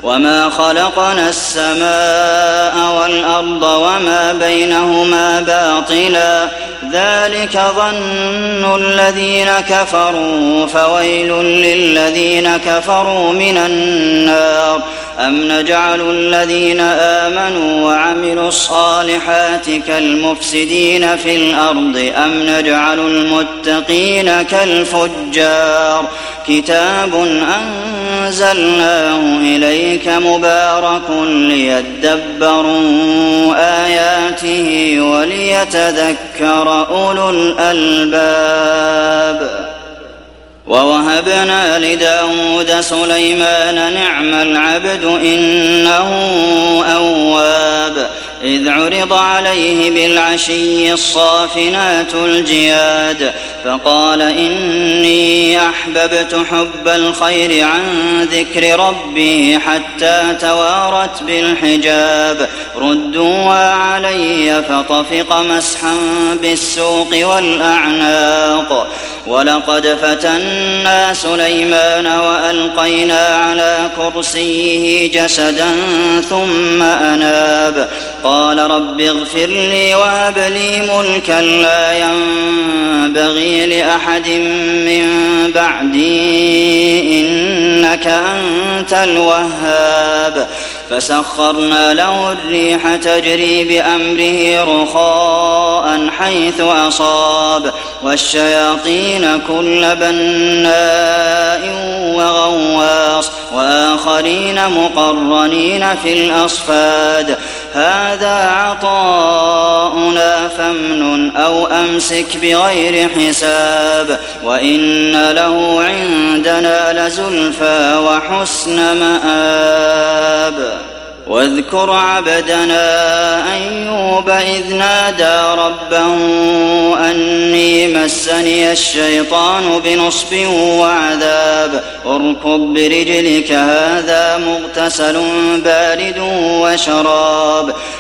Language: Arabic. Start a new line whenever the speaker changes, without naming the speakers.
وما خلقنا السماء والأرض وما بينهما باطلا ذلك ظن الذين كفروا فويل للذين كفروا من النار أم نجعل الذين آمنوا وعملوا الصالحات كالمفسدين في الأرض أم نجعل المتقين كالفجار كتاب أنزلناه إليك مبارك ليدبروا آياته وليتذكر أولو الألباب ووهبنا لداود سليمان نعم العبد إنه أواب إذ عرض عليه بالعشي الصافنات الجياد فقال إني أحببت حب الخير عن ذكر ربي حتى توارت بالحجاب ردوا علي فطفق مسحا بالسوق والأعناق ولقد فتنا سليمان وألقينا على كرسيه جسدا ثم أناب قال رب اغفر لي وهب لي ملكا لا ينبغي لأحد من بعدي إنك أنت الوهاب فسخرنا له الريح تجري بأمره رخاء حيث أصاب والشياطين كل بناء وغواص وآخرين مقرنين في الأصفاد هذا عطاؤنا فامنن أو أمسك بغير حساب وإن له عندنا لزلفى وحسن مآب واذكر عبدنا أيوب إذ نادى ربه أني مسني الشيطان بنصب وعذاب اركض برجلك هذا مغتسل بارد وشراب